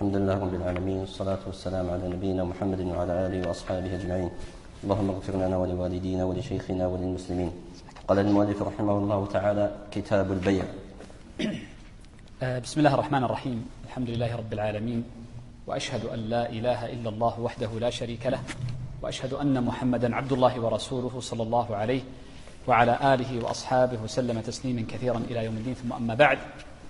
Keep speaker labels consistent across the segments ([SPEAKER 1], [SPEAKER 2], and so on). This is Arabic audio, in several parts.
[SPEAKER 1] الحمد لله رب العالمين، والصلاة والسلام على نبينا محمد وعلى آله وأصحابه أجمعين. اللهم اغفر لنا ولوالدينا ولشيخنا وللمسلمين. قال المؤلف رحمه الله تعالى: كتاب البيع.
[SPEAKER 2] بسم الله الرحمن الرحيم. الحمد لله رب العالمين، وأشهد أن لا إله إلا الله وحده لا شريك له، وأشهد أن محمدا عبد الله ورسوله صلى الله عليه وعلى آله وأصحابه وسلم تسليما كثيرا إلى يوم الدين. ثم أما بعد،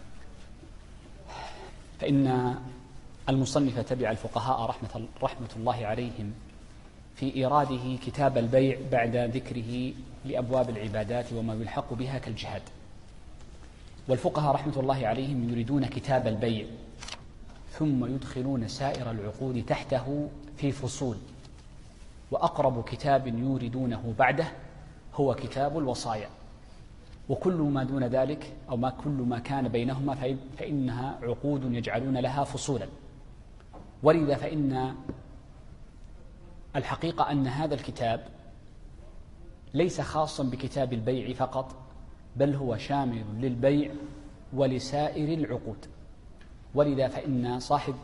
[SPEAKER 2] فإن المصنف تبع الفقهاء رحمة الله عليهم في إيراده كتاب البيع بعد ذكره لأبواب العبادات وما يلحق بها كالجهاد. والفقهاء رحمة الله عليهم يريدون كتاب البيع ثم يدخلون سائر العقود تحته في فصول، وأقرب كتاب يوردونه بعده هو كتاب الوصايا، وكل ما دون ذلك أو ما كل ما كان بينهما فإنها عقود يجعلون لها فصولا. ولذا فإن الحقيقة أن هذا الكتاب ليس خاصا بكتاب البيع فقط، بل هو شامل للبيع ولسائر العقود. ولذا فإن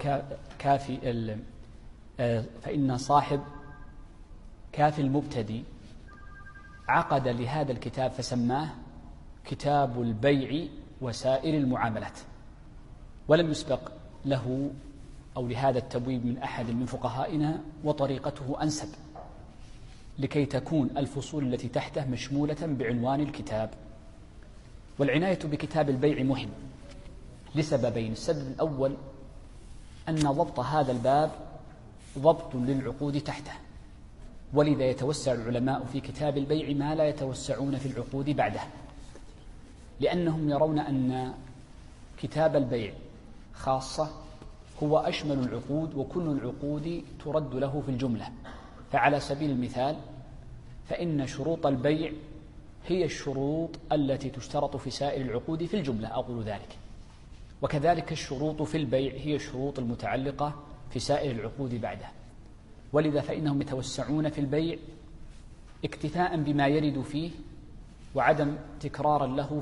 [SPEAKER 2] صاحب كافي المبتدي عقد لهذا الكتاب فسماه كتاب البيع وسائر المعاملات، ولم يسبق له أو لهذا التبويب من أحد من فقهائنا، وطريقته أنسب لكي تكون الفصول التي تحته مشمولة بعنوان الكتاب. والعناية بكتاب البيع مهم لسببين: السبب الأول أن ضبط هذا الباب ضبط للعقود تحته، ولذا يتوسع العلماء في كتاب البيع ما لا يتوسعون في العقود بعده، لأنهم يرون أن كتاب البيع خاصة هو أشمل العقود، وكل العقود ترد له في الجملة. فعلى سبيل المثال فإن شروط البيع هي الشروط التي تشترط في سائر العقود في الجملة، أقول ذلك، وكذلك الشروط في البيع هي الشروط المتعلقة في سائر العقود بعده. ولذا فإنهم يتوسعون في البيع اكتفاء بما يرد فيه وعدم تكرار له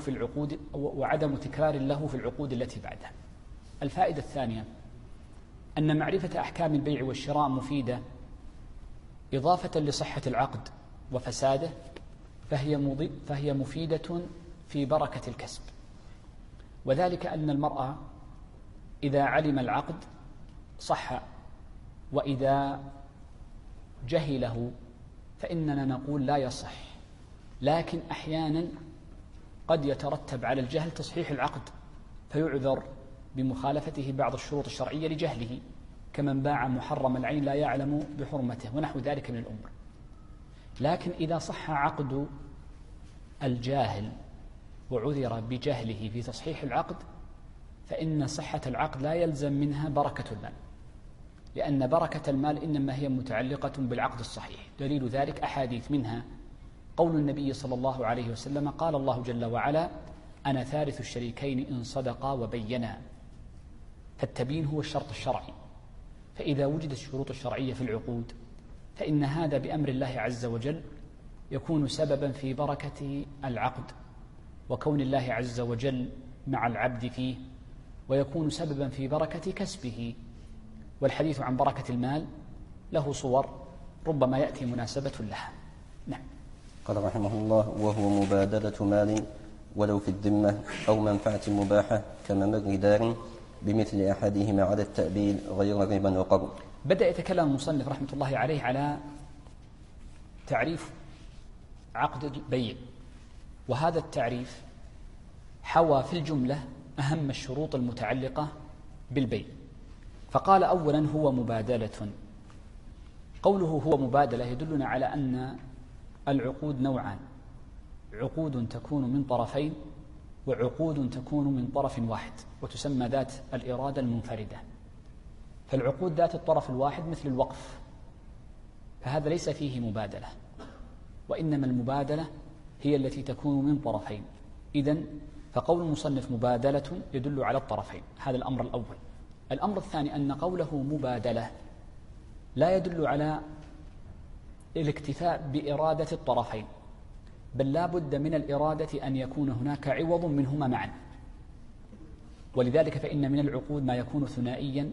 [SPEAKER 2] في العقود التي بعدها. الفائدة الثانية أن معرفة أحكام البيع والشراء مفيدة إضافة لصحة العقد وفساده، فهي مفيدة في بركة الكسب. وذلك أن المرأة إذا علم العقد صح، وإذا جهله فإننا نقول لا يصح. لكن أحيانا قد يترتب على الجهل تصحيح العقد، فيعذر بمخالفته بعض الشروط الشرعية لجهله، كمن باع محرم العين لا يعلم بحرمته ونحو ذلك من الأمور. لكن إذا صح عقد الجاهل وعذر بجهله في تصحيح العقد، فإن صحة العقد لا يلزم منها بركة المال، لأن بركة المال إنما هي متعلقة بالعقد الصحيح. دليل ذلك أحاديث، منها قول النبي صلى الله عليه وسلم: قال الله جل وعلا: أنا ثالث الشريكين إن صدقا وبينا. فالتبيين هو الشرط الشرعي، فإذا وجدت الشروط الشرعية في العقود فإن هذا بأمر الله عز وجل يكون سببا في بركة العقد وكون الله عز وجل مع العبد فيه، ويكون سببا في بركة كسبه. والحديث عن بركة المال له صور ربما يأتي مناسبة لها. نعم.
[SPEAKER 1] قال رحمه الله: وهو مبادلة مال ولو في الذمة أو منفعة مباحة كممر دار بمثل أحدهما على التأبيد غير ربا وقرض.
[SPEAKER 2] بدأ يتكلم المصنف رحمة الله عليه على تعريف عقد البيع، وهذا التعريف حوى في الجملة أهم الشروط المتعلقة بالبيع. فقال أولا: هو مبادلة. قوله هو مبادلة يدلنا على أن العقود نوعان: عقود تكون من طرفين، وعقود تكون من طرف واحد، وتسمى ذات الإرادة المنفردة. فالعقود ذات الطرف الواحد مثل الوقف، فهذا ليس فيه مبادلة، وإنما المبادلة هي التي تكون من طرفين. إذن فقول المصنف مبادلة يدل على الطرفين، هذا الأمر الأول. الأمر الثاني أن قوله مبادلة لا يدل على الاكتفاء بإرادة الطرفين، بل لا بد من الإرادة أن يكون هناك عوض منهما معا. ولذلك فإن من العقود ما يكون ثنائيا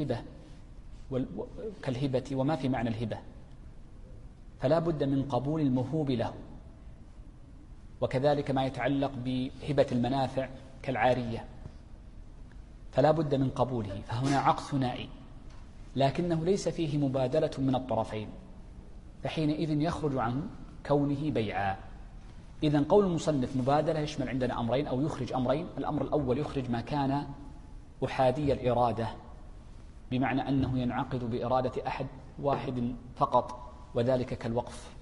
[SPEAKER 2] كالهبة وما في معنى الهبة، فلا بد من قبول الموهوب له. وكذلك ما يتعلق بهبة المنافع كالعارية، فلا بد من قبوله، فهنا عقد ثنائي لكنه ليس فيه مبادلة من الطرفين، فحينئذ يخرج عن كونه بيعا. إذن قول المصنف مبادلة يشمل عندنا أمرين أو يخرج أمرين. الأمر الأول يخرج ما كان أحادي الإرادة، بمعنى أنه ينعقد بإرادة أحد واحد فقط، وذلك كالوقف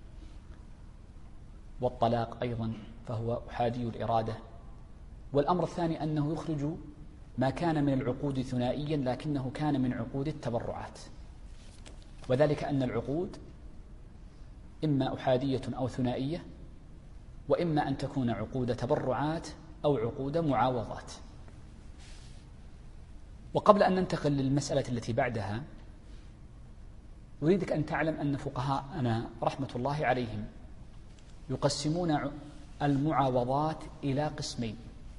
[SPEAKER 2] والطلاق أيضا فهو أحادي الإرادة. والأمر الثاني أنه يخرج ما كان من العقود ثنائيا لكنه كان من عقود التبرعات، وذلك أن العقود إما أحادية أو ثنائية، وإما أن تكون عقود تبرعات أو عقود معاوضات. وقبل أن ننتقل للمسألة التي بعدها أريدك أن تعلم أن فقهاءنا رحمة الله عليهم يقسمون المعاوضات إلى قسمين: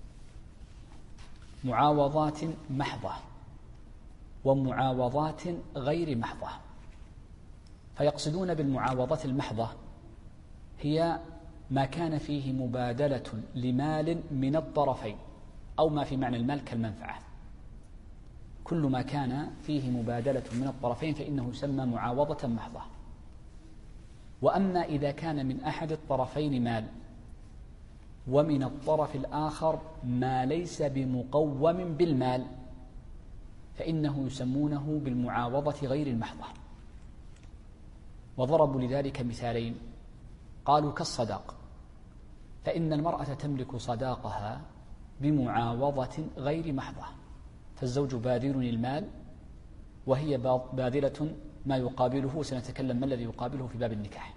[SPEAKER 2] معاوضات محضة ومعاوضات غير محضة. فيقصدون بالمعاوضة المحضة هي ما كان فيه مبادلة لمال من الطرفين، أو ما في معنى المال كالمنفعة. كل ما كان فيه مبادلة من الطرفين فإنه يسمى معاوضة محضة. وأما إذا كان من أحد الطرفين مال ومن الطرف الآخر ما ليس بمقوم بالمال فإنه يسمونه بالمعاوضة غير المحضة. وضربوا لذلك مثالين، قالوا كالصداق، فإن المرأة تملك صداقها بمعاوضة غير محضة، فالزوج باذل المال وهي باذلة ما يقابله، سنتكلم ما الذي يقابله في باب النكاح،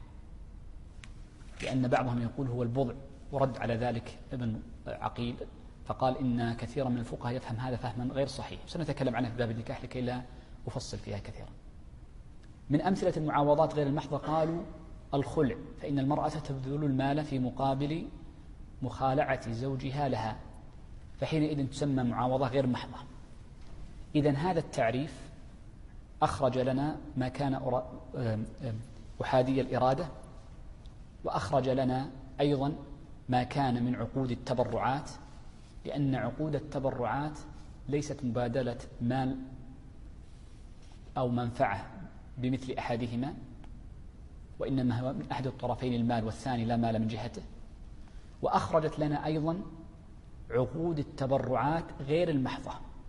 [SPEAKER 2] لأن بعضهم يقول هو البضع، ورد على ذلك ابن عقيل فقال إن كثيرا من الفقهاء يفهم هذا فهما غير صحيح، سنتكلم عنه في باب النكاح لكي لا أفصل فيها كثيرا. من أمثلة المعاوضات غير المحضة قالوا الخلع، فإن المرأة تبذل المال في مقابل مخالعة زوجها لها، فحينئذ تسمى معاوضة غير محضة. إذن هذا التعريف أخرج لنا ما كان أحادي الإرادة، وأخرج لنا أيضا ما كان من عقود التبرعات، لأن عقود التبرعات ليست مبادلة مال أو منفعة بمثل أحدهما، وإنما هو من أحد الطرفين المال والثاني لا مال من جهته. وأخرجت لنا أيضا عقود التبرعات غير المحضة،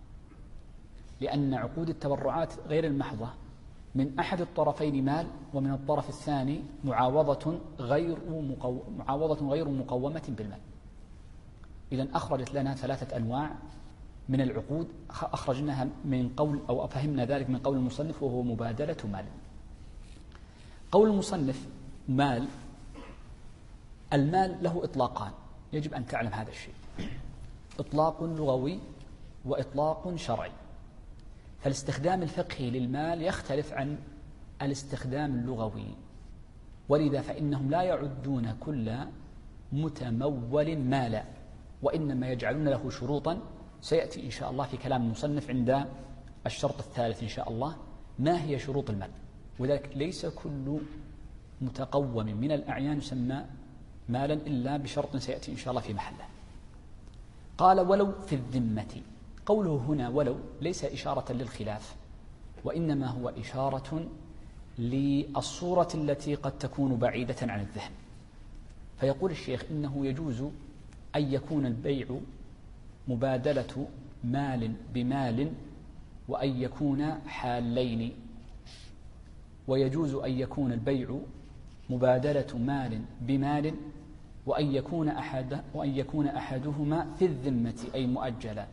[SPEAKER 2] لأن عقود التبرعات غير المحضة من أحد الطرفين مال ومن الطرف الثاني معاوضة غير مقومة بالمال. إذن أخرجت لنا 3 أنواع من العقود، أخرجناها من قول أو فهمنا ذلك من قول المصنف وهو مبادلة مال. قول المصنف مال، المال له إطلاقان، يجب أن تعلم هذا الشيء: إطلاق لغوي وإطلاق شرعي. فالاستخدام الفقهي للمال يختلف عن الاستخدام اللغوي، ولذا فإنهم لا يعدون كل متمول مالا، وإنما يجعلون له شروطا سيأتي إن شاء الله في كلام المصنف عند الشرط الثالث إن شاء الله ما هي شروط المال. وذلك ليس كل متقوم من الأعيان يسمى مالا إلا بشرط سيأتي إن شاء الله في محله. قال ولو في الذمة. قوله هنا ولو ليس إشارة للخلاف، وإنما هو إشارة للصورة التي قد تكون بعيدة عن الذهن. فيقول الشيخ إنه يجوز أن يكون البيع مبادلة مال بمال وأن يكون حالين، ويجوز أن يكون البيع مبادلة مال بمال وأن يكون أحدهما في الذمة أي مؤجلا.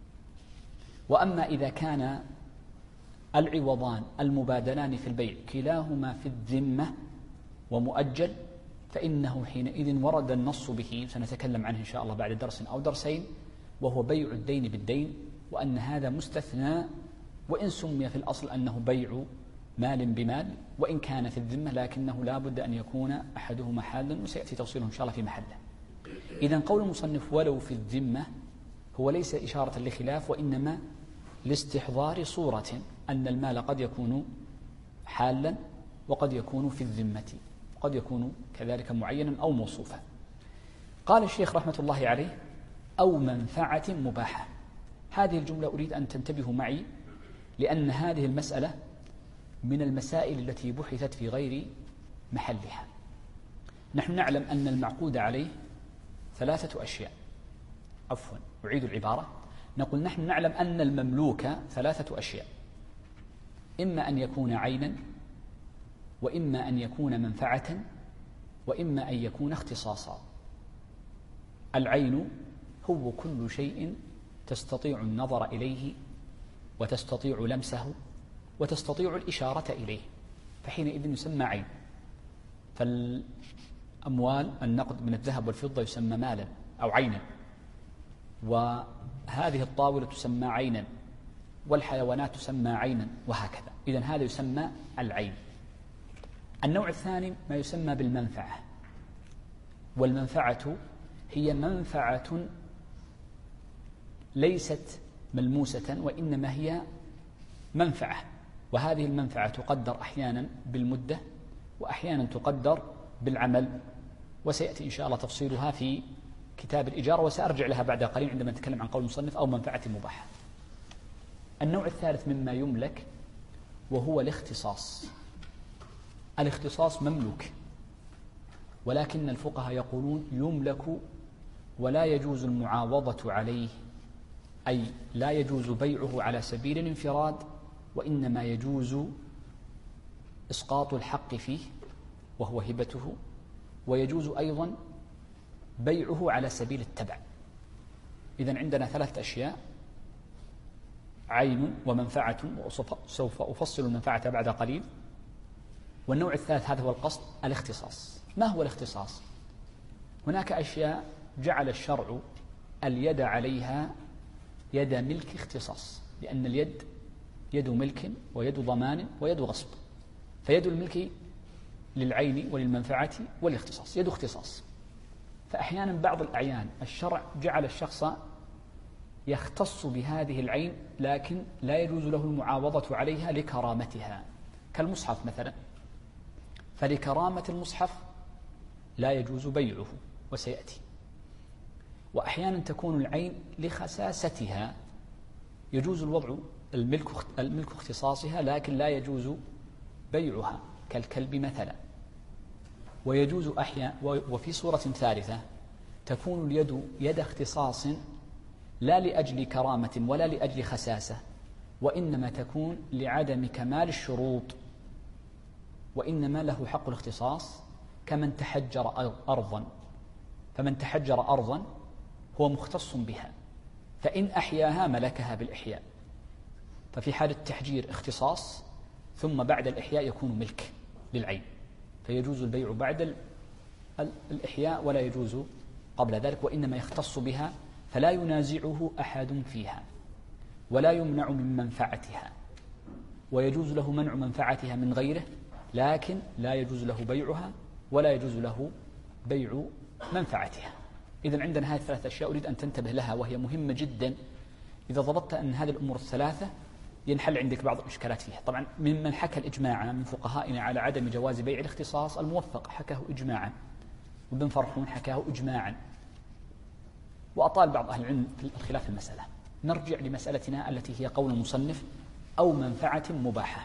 [SPEAKER 2] وأما إذا كان العوضان المبادلان في البيع كلاهما في الذمة ومؤجل فإنه حينئذ ورد النص به، سنتكلم عنه إن شاء الله بعد درس أو درسين، وهو بيع الدين بالدين، وأن هذا مستثنى وإن سمي في الأصل أنه بيع مال بمال وإن كان في الذمة، لكنه لا بد أن يكون أحدهما حالا، وسيأتي توصيله إن شاء الله في محله. إذن قول المصنف ولو في الذمة هو ليس إشارة لخلاف، وإنما لاستحضار صورة أن المال قد يكون حالا وقد يكون في الذمة، قد يكون كذلك معينا أو موصوفا. قال الشيخ رحمة الله عليه: أو منفعة مباحة. هذه الجملة أريد أن تنتبهوا معي، لأن هذه المسألة من المسائل التي بحثت في غير محلها. نحن نعلم أن المعقود عليه 3 أشياء. عفوا، أعيد العبارة. نقول نحن نعلم أن المملوك 3 أشياء: إما أن يكون عينا، وإما أن يكون منفعة، وإما أن يكون اختصاصا. العين هو كل شيء تستطيع النظر إليه وتستطيع لمسه وتستطيع الإشارة إليه، فحينئذ يسمى عين. فالأموال، النقد من الذهب والفضة، يسمى مالا أو عينا، وهذه الطاولة تسمى عينا، والحيوانات تسمى عينا، وهكذا. إذن هذا يسمى العين. النوع الثاني ما يسمى بالمنفعة، والمنفعة هي منفعة ليست ملموسة، وإنما هي منفعة، وهذه المنفعة تقدر أحيانا بالمدة، وأحيانا تقدر بالعمل، وسيأتي إن شاء الله تفصيلها في كتاب الإجارة، وسأرجع لها بعد قليل عندما نتكلم عن قول المصنف: أو منفعة مباحة. النوع الثالث مما يملك وهو الاختصاص. الاختصاص مملوك، ولكن الفقهاء يقولون يملك ولا يجوز المعاوضة عليه، أي لا يجوز بيعه على سبيل الانفراد، وإنما يجوز إسقاط الحق فيه وهو هبته، ويجوز أيضا بيعه على سبيل التبع. إذن عندنا 3 أشياء: عين ومنفعة، وسوف أفصل المنفعة بعد قليل. والنوع الثالث هذا هو القصد، الاختصاص. ما هو الاختصاص؟ هناك أشياء جعل الشرع اليد عليها يد ملك اختصاص، لأن اليد يد ملك ويد ضمان ويد غصب، فيد الملك للعين وللمنفعة والاختصاص يد اختصاص. فأحيانا بعض الأعيان الشرع جعل الشخص يختص بهذه العين، لكن لا يجوز له المعاوضة عليها لكرامتها، كالمصحف مثلا، فلكرامة المصحف لا يجوز بيعه، وسيأتي. وأحيانا تكون العين لخساستها، يجوز الوضع الملك اختصاصها، لكن لا يجوز بيعها، كالكلب مثلا. ويجوز أحيانا، وفي صورة ثالثة تكون اليد يد اختصاص لا لأجل كرامة ولا لأجل خساسة، وإنما تكون لعدم كمال الشروط، وإنما له حق الاختصاص، كمن تحجر أرضا، فمن تحجر أرضا هو مختص بها، فإن أحياها ملكها بالإحياء. ففي حال التحجير اختصاص، ثم بعد الإحياء يكون ملك للعين، فيجوز البيع بعد الإحياء ولا يجوز قبل ذلك، وإنما يختص بها، فلا ينازعه أحد فيها ولا يمنع من منفعتها، ويجوز له منع منفعتها من غيره، لكن لا يجوز له بيعها ولا يجوز له بيع منفعتها. إذن عندنا هذه 3 أشياء أريد أن تنتبه لها، وهي مهمة جدا. إذا ضبطت أن هذه الأمور ال3 ينحل عندك بعض الإشكالات فيها. طبعا ممن حكى الإجماع من فقهائنا على عدم جواز بيع الاختصاص الموفق حكاه إجماعا، وابن فرحون حكاه إجماعا، وأطال بعض أهل العلم في الخلاف في المسألة. نرجع لمسألتنا التي هي قول المصنف: أو منفعة مباحة.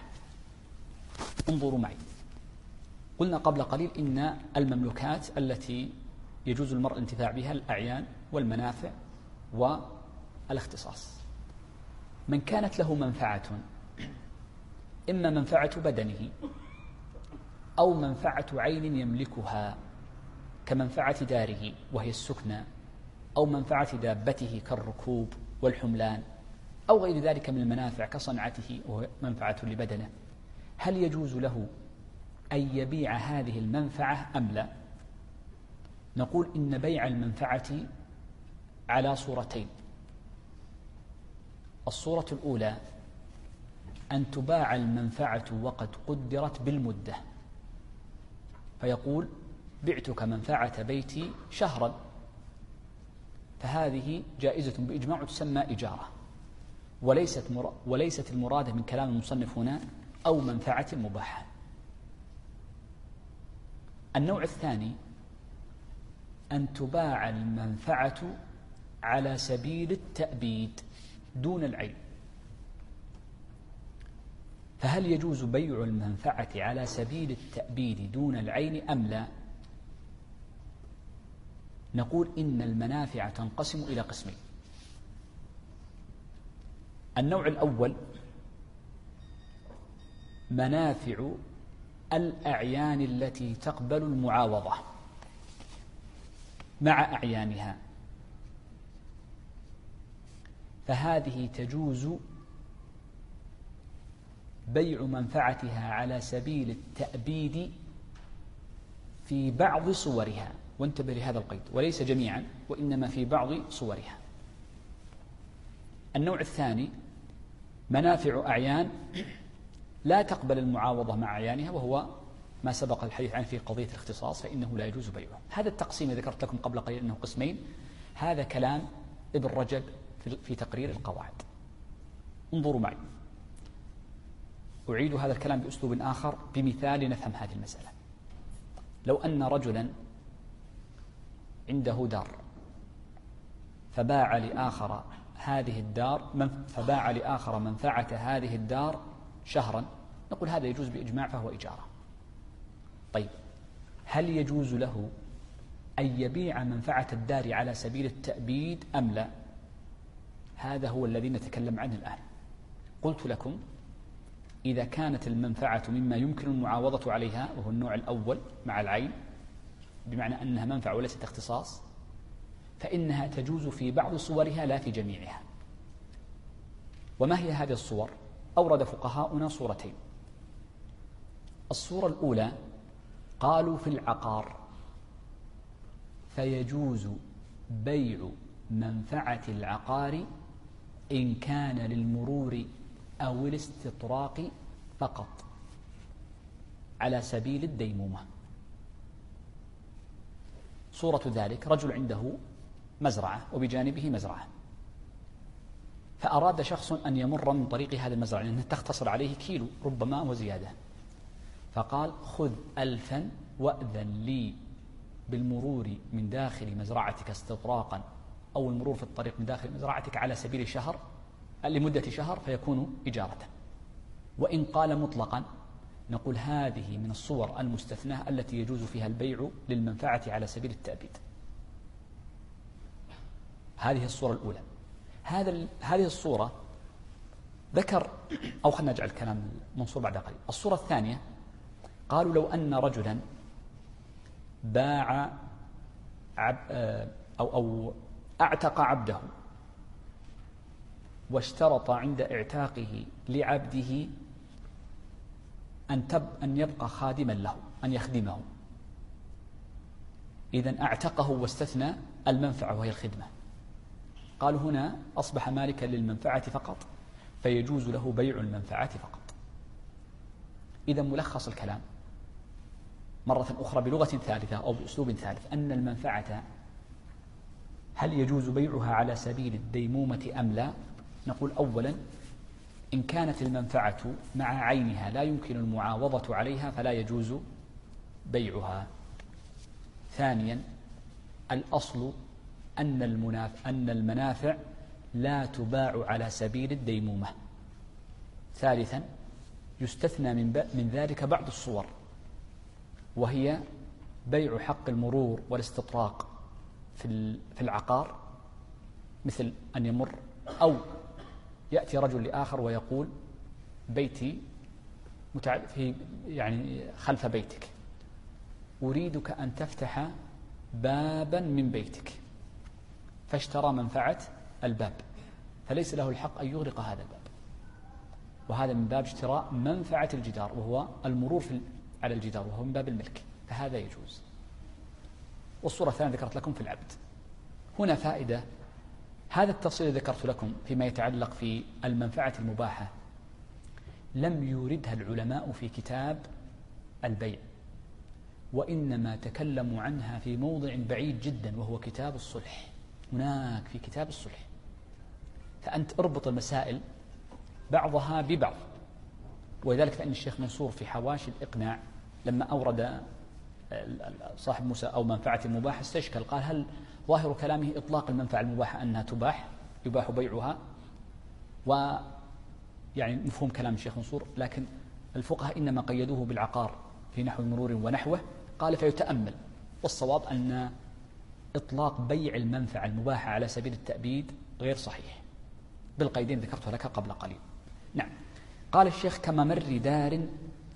[SPEAKER 2] انظروا معي، قلنا قبل قليل إن المملوكات التي يجوز المرء الانتفاع بها الأعيان والمنافع والاختصاص. من كانت له منفعة، إما منفعة بدنه أو منفعة عين يملكها كمنفعة داره وهي السكنى، أو منفعة دابته كالركوب والحملان، أو غير ذلك من المنافع كصنعته وهو منفعة لبدنه، هل يجوز له أن يبيع هذه المنفعة أم لا؟ نقول إن بيع المنفعة على صورتين. الصورة الأولى أن تباع المنفعة وقد قدرت بالمدة، فيقول: بعتك منفعة بيتي شهرا، فهذه جائزة بإجماع تسمى إجارة، وليست المرادة من كلام المصنف هنا أو منفعة مباحة. النوع الثاني أن تباع المنفعة على سبيل التأبيد دون العين. فهل يجوز بيع المنفعة على سبيل التأبيد دون العين أم لا؟ نقول إن المنافع تنقسم إلى قسمين. النوع الأول منافع الأعيان التي تقبل المعاوضة مع أعيانها، فهذه تجوز بيع منفعتها على سبيل التأبيد في بعض صورها، وانتبه لهذا القيد، وليس جميعا وإنما في بعض صورها. النوع الثاني منافع أعيان لا تقبل المعاوضة مع أعيانها، وهو ما سبق الحديث عنه في قضية الاختصاص، فإنه لا يجوز بيعه. هذا التقسيم ذكرت لكم قبل قليل أنه قسمين، هذا كلام ابن رجب في تقرير القواعد. انظروا معي، أعيد هذا الكلام بأسلوب آخر بمثال نفهم هذه المسألة. لو أن رجلا عنده دار فباع لآخر منفعة هذه الدار شهرا، نقول هذا يجوز بإجماع فهو إجارة. طيب، هل يجوز له أن يبيع منفعة الدار على سبيل التأبيد أم لا؟ هذا هو الذي نتكلم عنه الآن. قلت لكم إذا كانت المنفعة مما يمكن المعاوضة عليها، وهو النوع الأول مع العين، بمعنى أنها منفعة وليست اختصاص، فإنها تجوز في بعض صورها لا في جميعها. وما هي هذه الصور؟ أورد فقهاؤنا صورتين. الصورة الأولى قالوا في العقار فيجوز بيع منفعة العقار إن كان للمرور أو الاستطراق فقط على سبيل الديمومة. صورة ذلك رجل عنده مزرعة وبجانبه مزرعة، فأراد شخص أن يمر من طريق هذه المزرعة لأنها تختصر عليه كيلو ربما وزيادة، فقال خذ 1000 وأذن لي بالمرور من داخل مزرعتك استطراقا، أو المرور في الطريق من داخل مزرعتك على سبيل شهر لمدة شهر، فيكون إجارة. وإن قال مطلقا نقول هذه من الصور المستثناة التي يجوز فيها البيع للمنفعة على سبيل التأبيد. هذه الصورة الأولى. هذه الصورة ذكر، أو خلنا نجعل الكلام منصور بعد قليل. الصورة الثانية قالوا لو أن رجلا باع أو أعتق عبده، واشترط عند اعتاقه لعبده أن يبقى خادما له، أن يخدمه. إذن أعتقه واستثنى المنفعة وهي الخدمة. قالوا هنا أصبح مالكا للمنفعة فقط، فيجوز له بيع المنفعة فقط. إذن ملخص الكلام مرة أخرى بلغة ثالثة أو بأسلوب ثالث، أن المنفعة هل يجوز بيعها على سبيل الديمومة أم لا؟ نقول أولا إن كانت المنفعة مع عينها لا يمكن المعاوضة عليها فلا يجوز بيعها. ثانيا الأصل أن المنافع لا تباع على سبيل الديمومة. ثالثا يستثنى من ذلك بعض الصور، وهي بيع حق المرور والاستطراق في العقار، مثل أن يمر أو يأتي رجل لآخر ويقول بيتي يعني خلف بيتك، أريدك أن تفتح بابا من بيتك، فاشترى منفعة الباب، فليس له الحق أن يغلق هذا الباب، وهذا من باب اشتراء منفعة الجدار، وهو المرور على الجدار، وهو من باب الملك، فهذا يجوز. والصورة الثانية ذكرت لكم في العبد. هنا فائدة، هذا التفصيل ذكرت لكم فيما يتعلق في المنفعة المباحة لم يوردها العلماء في كتاب البيع، وإنما تكلموا عنها في موضع بعيد جدا وهو كتاب الصلح. هناك في كتاب الصلح. فأنت اربط المسائل بعضها ببعض. ولذلك فإن الشيخ منصور في حواشي الإقناع لما أورد صاحب موسى أو منفعة المباح استشكل، قال هل ظاهر كلامه إطلاق المنفعة المباحة أنها تباح، يباح بيعها، ويعني مفهوم كلام الشيخ منصور، لكن الفقهاء إنما قيدوه بالعقار في نحو مرور ونحوه. قال فيتأمل، والصواب أن إطلاق بيع المنفعة المباحة على سبيل التأبيد غير صحيح بالقيدين ذكرتها لك قبل قليل. نعم. قال الشيخ كممر دار،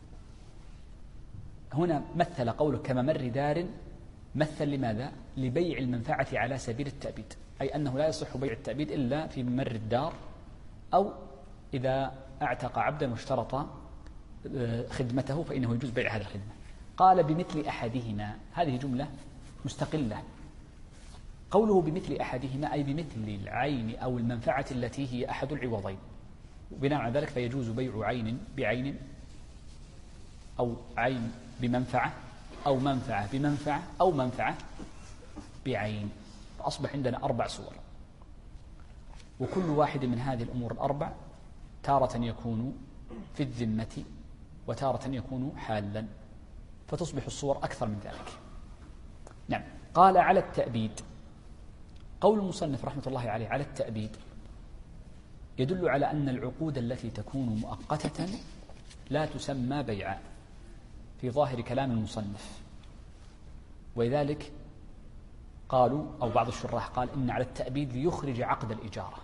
[SPEAKER 2] هنا مثل قوله كممر دار، مثل لماذا؟ لبيع المنفعة على سبيل التأبيد، أي أنه لا يصح بيع التأبيد إلا في ممر الدار، أو إذا اعتق عبدا واشترط خدمته فإنه يجوز بيع هذه الخدمة. قال بمثل أحدهما، هذه جملة مستقلة. قوله بمثل أحدهما أي بمثل العين أو المنفعة التي هي أحد العوضين، وبناء على ذلك فيجوز بيع عين بعين، أو عين بمنفعة، أو منفعة بمنفعة، أو منفعة بعين. فأصبح عندنا 4 صور، وكل واحد من هذه الأمور ال4 تارة يكون في الذمة وتارة يكون حالا، فتصبح الصور أكثر من ذلك. نعم. قال على التأبيد، قول المصنف رحمة الله عليه على التأبيد يدل على أن العقود التي تكون مؤقتة لا تسمى بيعا في ظاهر كلام المصنف. ولذلك قالوا، أو بعض الشراح قال إن على التأبيد ليخرج عقد الإجارة.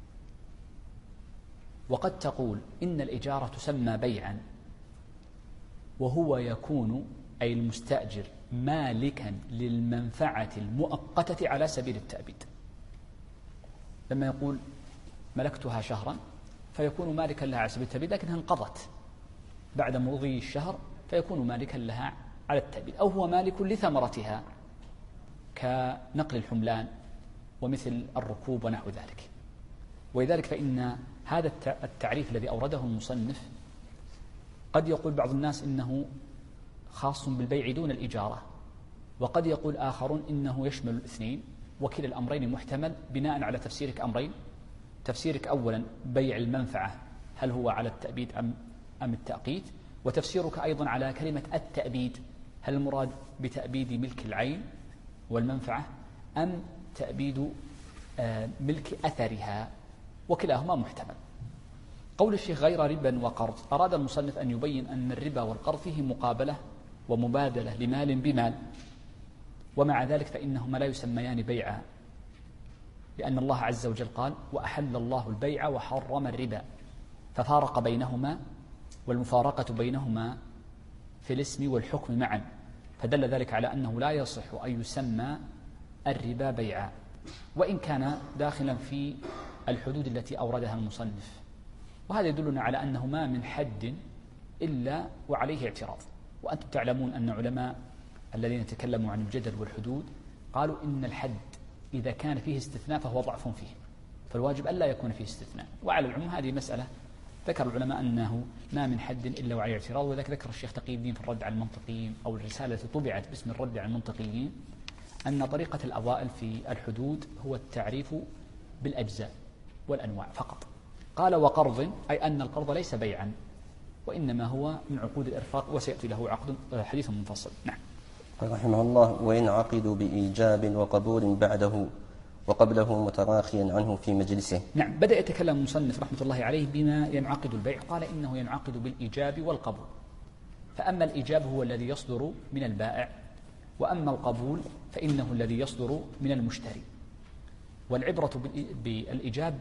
[SPEAKER 2] وقد تقول إن الإجارة تسمى بيعا وهو يكون أي المستأجر مالكا للمنفعة المؤقتة على سبيل التأبيد. لما يقول ملكتها شهرا فيكون مالكا لها على سبيل التأبيد، لكنها انقضت بعد مضي الشهر فيكون مالكا لها على التأبيد، أو هو مالك لثمرتها كنقل الحملان ومثل الركوب ونحو ذلك. ولذلك فإن هذا التعريف الذي أورده المصنف قد يقول بعض الناس إنه خاص بالبيع دون الإجارة، وقد يقول آخرون إنه يشمل الاثنين، وكلا الأمرين محتمل بناء على تفسيرك أمرين. تفسيرك أولا بيع المنفعة هل هو على التأبيد أم التأقيت، وتفسيرك أيضا على كلمة التأبيد هل المراد بتأبيد ملك العين والمنفعة أم تأبيد ملك أثرها، وكلاهما محتمل. قول الشيخ غير ربا وقرض، أراد المصنف أن يبين أن الربا والقرض فيه مقابلة ومبادلة لمال بمال، ومع ذلك فإنهما لا يسميان بيعا، لأن الله عز وجل قال وأحل الله البيع وحرم الربا، ففارق بينهما، والمفارقة بينهما في الاسم والحكم معا، فدل ذلك على أنه لا يصح أن يسمى الربا بيعا، وإن كان داخلا في الحدود التي أوردها المصنف. وهذا يدلنا على أنه ما من حد إلا وعليه اعتراض. وأنتم تعلمون أن علماء الذين تكلموا عن الجدل والحدود قالوا إن الحد إذا كان فيه استثناء فهو ضعف فيه، فالواجب ألا يكون فيه استثناء. وعلى العموم هذه مسألة ذكر العلماء أنه ما من حد إلا وعليه اعتراض، وذلك ذكر الشيخ تقي الدين في الرد على المنطقيين، أو الرسالة التي طبعت باسم الرد على المنطقيين، أن طريقة الأوائل في الحدود هو التعريف بالأجزاء والأنواع فقط. قال وقرض أي أن القرض ليس بيعا، وإنما هو من عقود الإرفاق، وسيأتي له عقد حديث منفصل. نعم.
[SPEAKER 1] رحمه الله وينعقد بإيجاب وقبول بعده وقبله متراخيا عنه في مجلسه.
[SPEAKER 2] نعم. بدأ يتكلم المصنف رحمة الله عليه بما ينعقد البيع، قال إنه ينعقد بالإيجاب والقبول. فأما الإيجاب هو الذي يصدر من البائع، وأما القبول فإنه الذي يصدر من المشتري. والعبرة بالإيجاب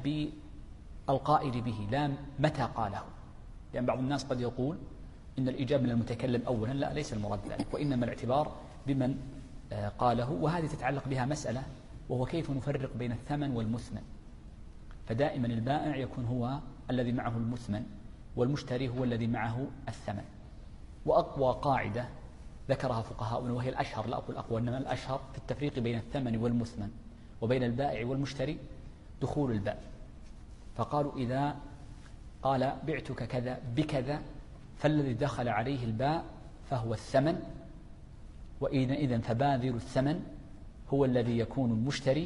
[SPEAKER 2] بالقائل به لا متى قاله، لأن بعض الناس قد يقول إن الإيجاب من المتكلم أولا، لا، ليس المراد ذلك، وإنما الاعتبار بمن قاله. وهذه تتعلق بها مسألة، وهو كيف نفرق بين الثمن والمثمن. فدائما البائع يكون هو الذي معه المثمن، والمشتري هو الذي معه الثمن. وأقوى قاعدة ذكرها فقهاؤنا، وهي الأشهر، لا أقول أقوى، إنما الأشهر في التفريق بين الثمن والمثمن وبين البائع والمشتري دخول الباء. فقالوا إذا قال بعتك كذا بكذا فالذي دخل عليه الباء فهو الثمن، وإذا فباذل الثمن هو الذي يكون المشتري،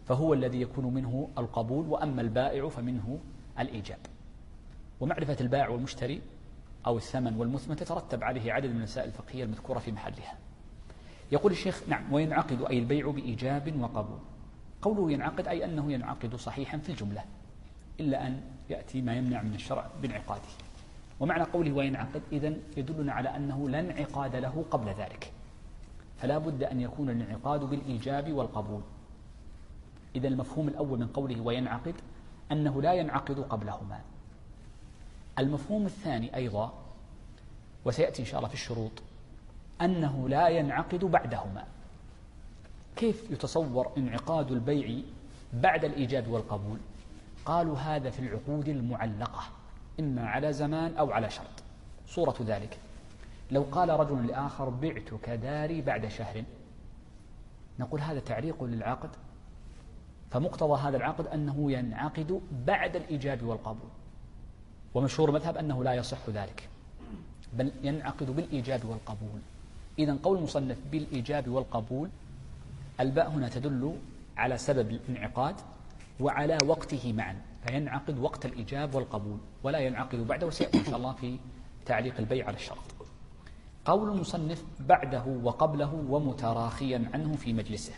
[SPEAKER 2] فهو الذي يكون منه القبول، وأما البائع فمنه الإيجاب. ومعرفة البائع والمشتري أو الثمن والمثمن تترتب عليه عدد من المسائل الفقهية المذكورة في محلها. يقول الشيخ: نعم، وينعقد أي البيع بإيجاب وقبول. قوله ينعقد أي أنه ينعقد صحيحا في الجملة، إلا أن يأتي ما يمنع من الشرع بانعقاده. ومعنى قوله وينعقد إذن يدلنا على أنه لا انعقاد له قبل ذلك، فلا بد أن يكون الانعقاد بالإيجاب والقبول. إذن المفهوم الأول من قوله وينعقد أنه لا ينعقد قبلهما. المفهوم الثاني أيضا، وسيأتي إن شاء الله في الشروط، أنه لا ينعقد بعدهما. كيف يتصور انعقاد البيع بعد الإيجاب والقبول؟ قالوا هذا في العقود المعلقة، إما على زمان أو على شرط. صورة ذلك لو قال رجل لآخر: بعتك داري بعد شهر، نقول هذا تعليق للعقد، فمقتضى هذا العقد أنه ينعقد بعد الإيجاب والقبول. ومشهور مذهب أنه لا يصح ذلك، بل ينعقد بالإيجاب والقبول. إذن قول المصنف بالإيجاب والقبول، الباء هنا تدل على سبب الانعقاد وعلى وقته معا، فينعقد وقت الإيجاب والقبول ولا ينعقد بعده، وسيأتي إن شاء الله في تعليق البيع على الشرط. قول المصنف بعده وقبله ومتراخيا عنه في مجلسه.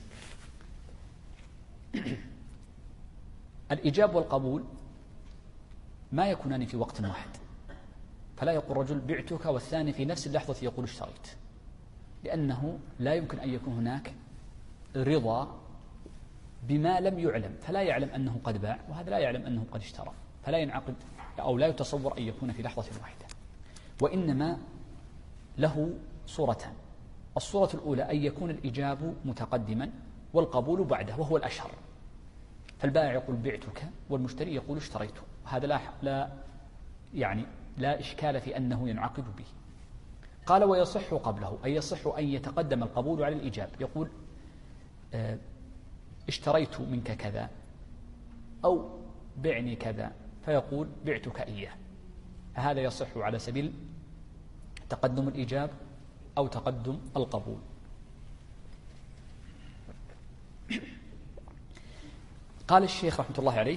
[SPEAKER 2] الإيجاب والقبول ما يكونان في وقت واحد، فلا يقول رجل بعتك والثاني في نفس اللحظة يقول اشتريت، لأنه لا يمكن أن يكون هناك رضا بما لم يعلم، فلا يعلم أنه قد باع وهذا لا يعلم أنه قد اشترى، فلا ينعقد أو لا يتصور أن يكون في لحظة واحدة. وإنما له صورتان: الصورة الأولى أن يكون الإيجاب متقدما والقبول بعده، وهو الأشهر، فالبائع يقول بعتك والمشتري يقول اشتريت، هذا لا إشكال في أنه ينعقد به. قال ويصح قبله، أي يصح أن يتقدم القبول على الإيجاب، يقول اشتريت منك كذا أو بعني كذا، فيقول بعتك إياه. هذا يصح على سبيل تقدم الإيجاب أو تقدم القبول. قال الشيخ رحمة الله عليه: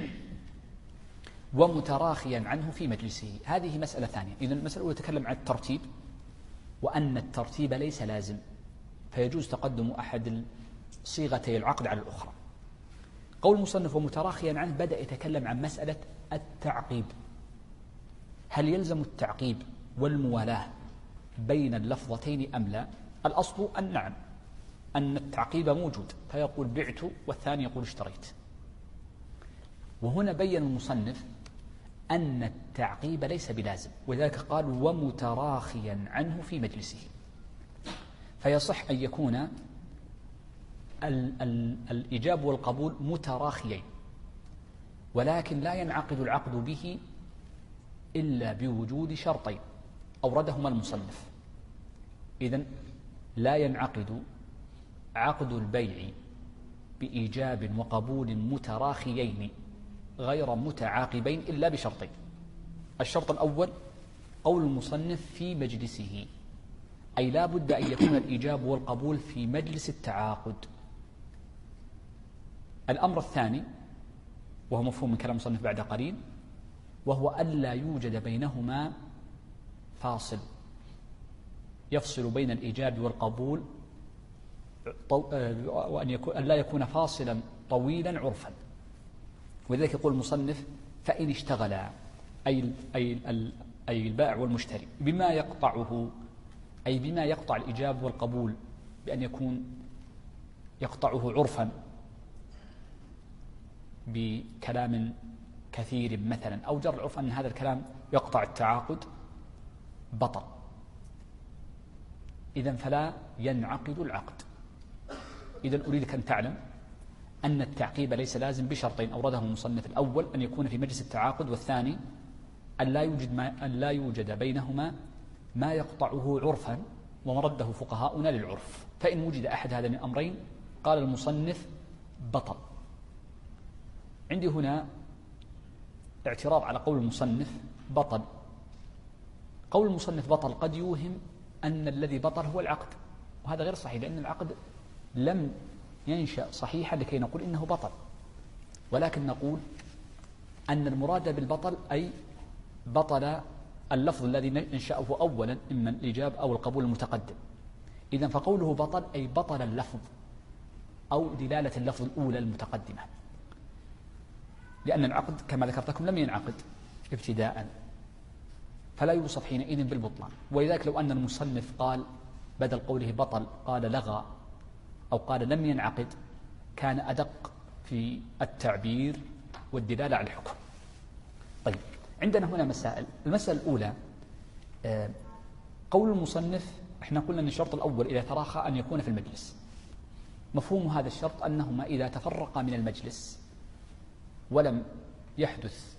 [SPEAKER 2] ومتراخيا عنه في مجلسه. هذه مسألة ثانية. إذن المسألة الأولى تتكلم عن الترتيب، وأن الترتيب ليس لازم، فيجوز تقدم أحد صيغتي العقد على الأخرى. قول المصنف ومتراخيا عنه بدأ يتكلم عن مسألة التعقيب. هل يلزم التعقيب والموالاة بين اللفظتين أم لا؟ الأصل أن نعم، أن التعقيب موجود، فيقول بعت والثاني يقول اشتريت. وهنا بين المصنف أن التعقيب ليس بلازم، ولذلك قال ومتراخيا عنه في مجلسه، فيصح أن يكون الإيجاب والقبول متراخيين، ولكن لا ينعقد العقد به إلا بوجود شرطين أوردهما المصنف. إذن لا ينعقد عقد البيع بإيجاب وقبول متراخيين غير متعاقبين إلا بشرطين. الشرط الأول قول المصنف في مجلسه، أي لا بد أن يكون الإيجاب والقبول في مجلس التعاقد. الأمر الثاني وهو مفهوم من كلام المصنف بعد قليل، وهو ألا يوجد بينهما فاصل يفصل بين الإيجاب والقبول، وأن لا يكون فاصلا طويلا عرفا. ولذلك يقول المصنف فإن اشتغلا أي البائع والمشتري بما يقطعه، أي بما يقطع الإيجاب والقبول، بأن يكون يقطعه عرفا بكلام كثير مثلا، أو جر العرف أن هذا الكلام يقطع التعاقد، بطل. إذن فلا ينعقد العقد. إذن أريدك أن تعلم أن التعقيب ليس لازم بشرطين أورده المصنف: الأول أن يكون في مجلس التعاقد، والثاني أن لا يوجد بينهما ما يقطعه عرفا، ومرده فقهاؤنا للعرف. فإن وجد أحد هذين الأمرين قال المصنف بطل. عندي هنا اعتراض على قول المصنف بطل. قول المصنف بطل قد يوهم أن الذي بطل هو العقد، وهذا غير صحيح، لأن العقد لم ينشأ صحيحا لكي نقول إنه بطل، ولكن نقول أن المراد بالبطل أي بطل اللفظ الذي ننشأه أولا، إما الإيجاب أو القبول المتقدم. إذن فقوله بطل أي بطل اللفظ أو دلالة اللفظ الأولى المتقدمة، لأن العقد كما ذكرت لكم لم ينعقد ابتداء، فلا يوصف حينئذ بالبطلان. ولذلك لو أن المصنف قال بدل قوله بطل قال لغى أو قال لم ينعقد كان أدق في التعبير والدلالة على الحكم. طيب، عندنا هنا مسائل. المسألة الأولى قول المصنف، احنا قلنا أن الشرط الأول إذا تراخى أن يكون في المجلس. مفهوم هذا الشرط أنهما إذا تفرقا من المجلس ولم يحدث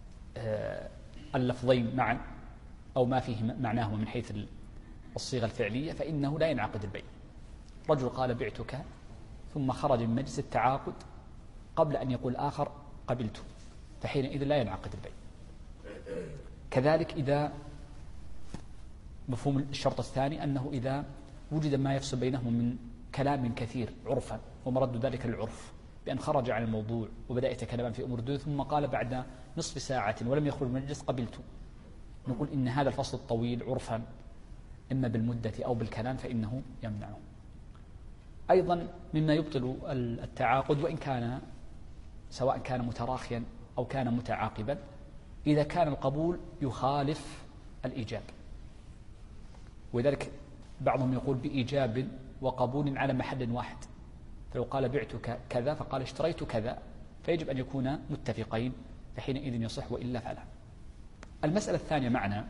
[SPEAKER 2] اللفظين معا أو ما فيه معناه من حيث الصيغة الفعلية فإنه لا ينعقد البيع. رجل قال بعتك ثم خرج من مجلس التعاقد قبل أن يقول آخر قبلته، فحينئذ لا ينعقد البيع. كذلك إذا مفهوم الشرط الثاني أنه إذا وجد ما يفصل بينهم من كلام كثير عرفا ومرد ذلك للعرف بأن خرج عن الموضوع وبدأ يتكلم في أمور دون ثم قال بعد نصف ساعة ولم يخرج من المجلس قبلته، نقول إن هذا الفصل الطويل عرفا إما بالمدة أو بالكلام فإنه يمنعه. أيضا مما يبطل التعاقد وإن كان سواء كان متراخيا أو كان متعاقبا إذا كان القبول يخالف الإيجاب، ولذلك بعضهم يقول بإيجاب وقبول على محل واحد، فلو قال بعتك كذا فقال اشتريت كذا فيجب أن يكون متفقين فحينئذ يصح وإلا فلا. المسألة الثانية معنا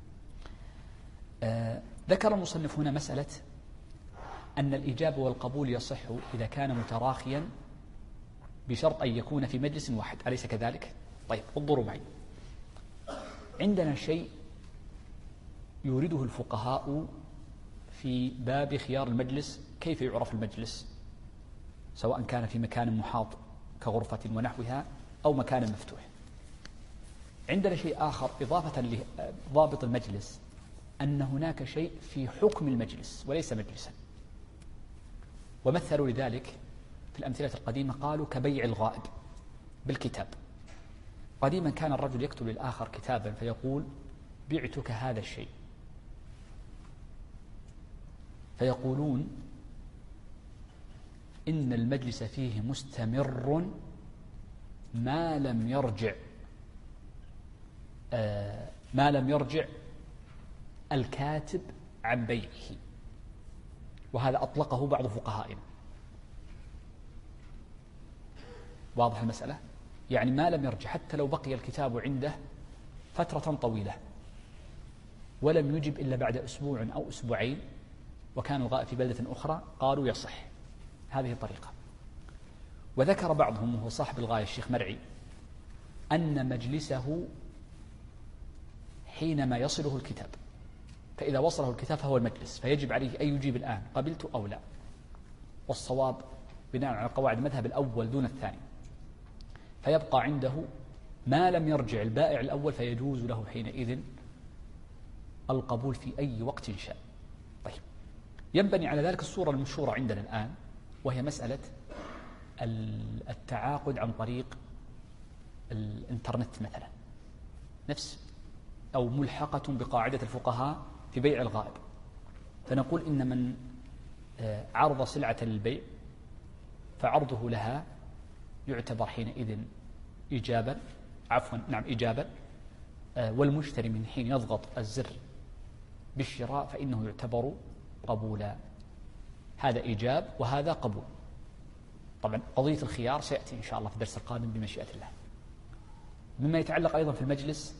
[SPEAKER 2] ذكر المصنف هنا مسألة أن الإيجاب والقبول يصح إذا كان متراخيا بشرط أن يكون في مجلس واحد، أليس كذلك؟ طيب، انظروا معي. عندنا شيء يورده الفقهاء في باب خيار المجلس، كيف يعرف المجلس سواء كان في مكان محاط كغرفة ونحوها أو مكان مفتوح. عندنا شيء آخر إضافة لضابط المجلس أن هناك شيء في حكم المجلس وليس مجلسا، ومثلوا لذلك في الأمثلة القديمة قالوا كبيع الغائب بالكتاب. قديما كان الرجل يكتب للآخر كتابا فيقول بعتك هذا الشيء، فيقولون إن المجلس فيه مستمر ما لم يرجع الكاتب عن بيعه، وهذا أطلقه بعض فقهائنا. واضح المسألة؟ يعني ما لم يرجع حتى لو بقي الكتاب عنده فترة طويلة ولم يجب إلا بعد أسبوع أو أسبوعين وكان الغائب في بلدة أخرى قالوا يصح. هذه الطريقة. وذكر بعضهم وهو صاحب الغاية الشيخ مرعي أن مجلسه حينما يصله الكتاب، فإذا وصله الكتاب فهو المجلس، فيجب عليه أن يجيب الآن قبلت أو لا. والصواب بناء على قواعد المذهب الأول دون الثاني، فيبقى عنده ما لم يرجع البائع الأول فيجوز له حينئذ القبول في أي وقت شاء. طيب، ينبني على ذلك الصورة المشهورة عندنا الآن وهي مسألة التعاقد عن طريق الإنترنت مثلا، نفس أو ملحقة بقاعدة الفقهاء في بيع الغائب. فنقول إن من عرض سلعة للبيع فعرضه لها يعتبر حينئذ إيجابا، إيجابا، والمشتري من حين يضغط الزر بالشراء فإنه يعتبر قبولا. هذا إيجاب وهذا قبول. طبعا قضية الخيار سيأتي إن شاء الله في الدرس القادم بمشيئة الله. مما يتعلق أيضا في المجلس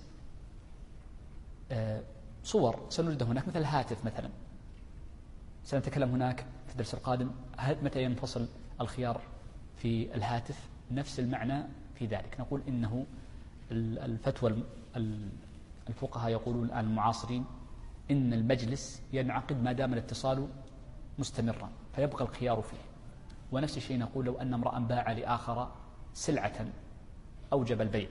[SPEAKER 2] صور سنجد هناك مثل الهاتف مثلا، سنتكلم هناك في الدرس القادم متى ينفصل الخيار في الهاتف، نفس المعنى في ذلك. نقول إنه الفتوى الفقهاء يقولون الآن المعاصرين إن المجلس ينعقد ما دام الاتصال مستمرا فيبقى الخيار فيه. ونفس الشيء نقول لو أن امرأ باع لآخر سلعة أوجب البيع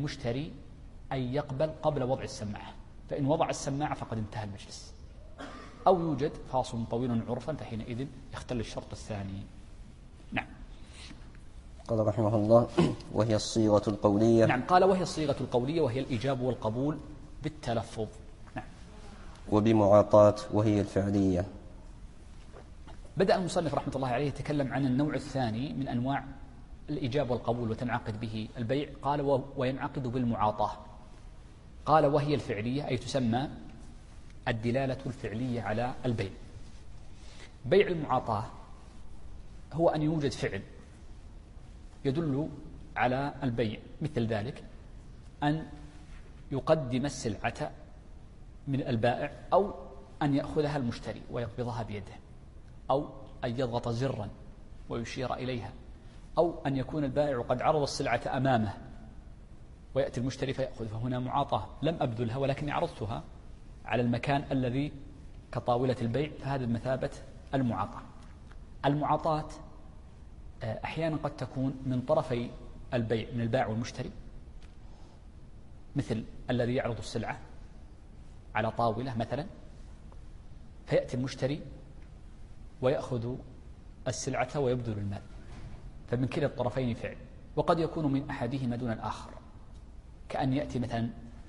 [SPEAKER 2] فللمشتري أن يقبل قبل وضع السماعة، فإن وضع السماعة فقد انتهى المجلس. أو يوجد فاصل طويل عرفا فحينئذ يختل الشرط الثاني. نعم.
[SPEAKER 1] قال رحمه الله: وهي الصيغة القولية.
[SPEAKER 2] نعم، قال: وهي الصيغة القولية، وهي الإيجاب والقبول بالتلفظ. نعم.
[SPEAKER 1] وبمعاطاة، وهي الفعلية.
[SPEAKER 2] بدأ المصنف رحمة الله عليه يتكلم عن النوع الثاني من أنواع الإيجاب والقبول وتنعقد به البيع. قال: وينعقد بالمعاطاة. قال: وهي الفعلية، أي تسمى الدلالة الفعلية على البيع. بيع المعاطاة هو أن يوجد فعل يدل على البيع، مثل ذلك أن يقدم السلعة من البائع، أو أن يأخذها المشتري ويقبضها بيده، أو أن يضغط زرا ويشير إليها، أو أن يكون البائع قد عرض السلعة أمامه ويأتي المشتري فيأخذ. فهنا معاطاة، لم أبذلها ولكني عرضتها على المكان الذي كطاولة البيع، فهذا بمثابة المعاطاة. المعاطاة أحيانا قد تكون من طرفي البيع، من البائع والمشتري، مثل الذي يعرض السلعة على طاولة مثلا، فيأتي المشتري ويأخذ السلعة ويبذل المال، فمن كلا الطرفين فعل. وقد يكون من أحدهما دون الآخر، كأن يأتي مثلا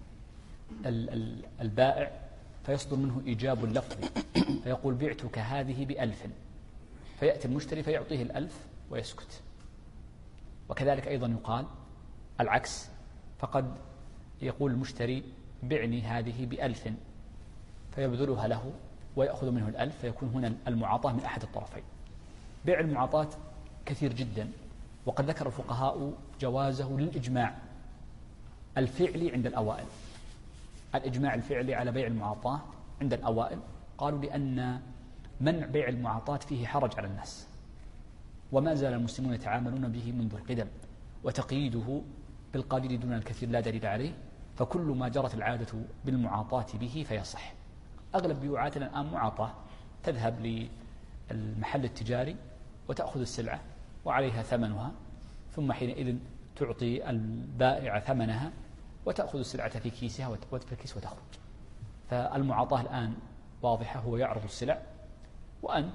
[SPEAKER 2] البائع فيصدر منه إيجاب لفظي فيقول: بعتك هذه ب1000، فيأتي المشتري فيعطيه 1000 ويسكت. وكذلك أيضا يقال العكس، فقد يقول المشتري: بعني هذه ب1000، فيبذلها له ويأخذ منه 1000، فيكون هنا المعاطاة من أحد الطرفين. بيع المعاطاة كثير جدا، وقد ذكر الفقهاء جوازه للإجماع الفعلي عند الأوائل. الإجماع الفعلي على بيع المعاطاة عند الأوائل قالوا لأن منع بيع المعاطاة فيه حرج على الناس، وما زال المسلمون يتعاملون به منذ القدم، وتقييده بالقليل دون الكثير لا دليل عليه، فكل ما جرت العادة بالمعاطاة به فيصح. أغلب بيوعاتنا الآن معاطاة، تذهب للمحل التجاري وتأخذ السلعة وعليها ثمنها، ثم حينئذ تعطي البائع ثمنها وتأخذ السلعة في كيسها وتدفع الكيس وتخرج. فالمعاطاة الآن واضحة، هو يعرض السلع وأنت